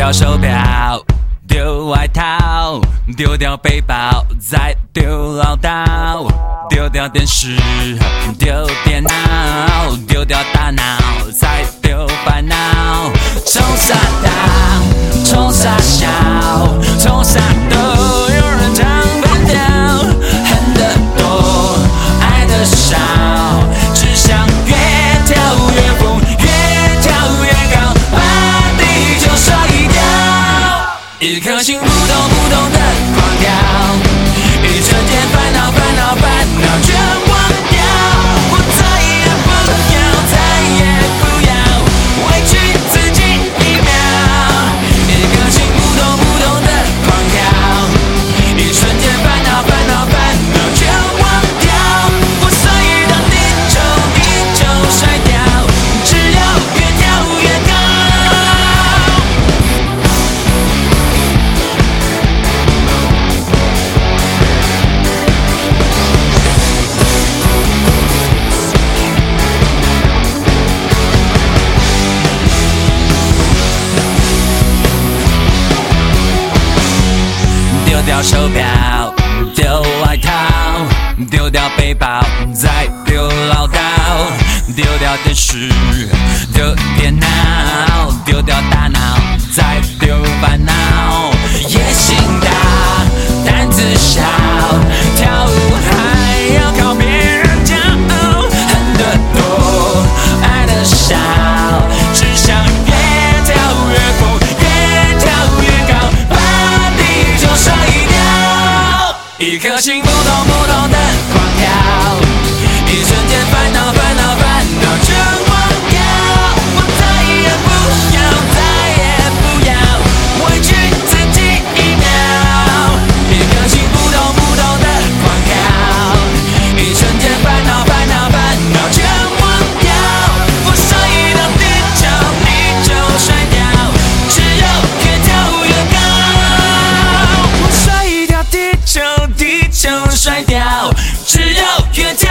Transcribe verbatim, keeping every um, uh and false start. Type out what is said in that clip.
掉手表，丢外套，丢掉背包，再丢唠叨，丢掉电视，丢电脑，丢掉大脑，再丢烦恼。冲啥大，冲啥小，冲啥都有人唱反调，恨得多，爱得少，只想越跳越疯，越跳越高，把地球甩掉。一颗心扑通扑通的狂跳，一瞬间烦恼烦恼烦恼全忘掉。我再也不要，再也不要委屈自己一秒。一颗心扑通扑通的狂跳，一瞬间烦恼烦恼烦恼全忘掉。我所以让地球地球甩掉，只有越跳越高。丢掉手表，丢外套，丢掉背包，再丢唠叨，丢掉电视，丢电脑，丢掉大脑，再丢烦恼。野心大，胆子小，跳舞还要靠别人骄傲，恨得多，爱得少，只想越跳越疯，越跳越高，把地球甩掉。一颗心扑通扑通的狂跳，一瞬间烦恼烦恼烦恼全忘掉。我再也不要，再也不要委屈自己一秒。一颗心扑通扑通的狂跳，一瞬间烦恼烦恼烦恼全忘掉。我所以让地球地球甩掉，只有越跳越高。我甩掉地球地球甩掉，只有越跳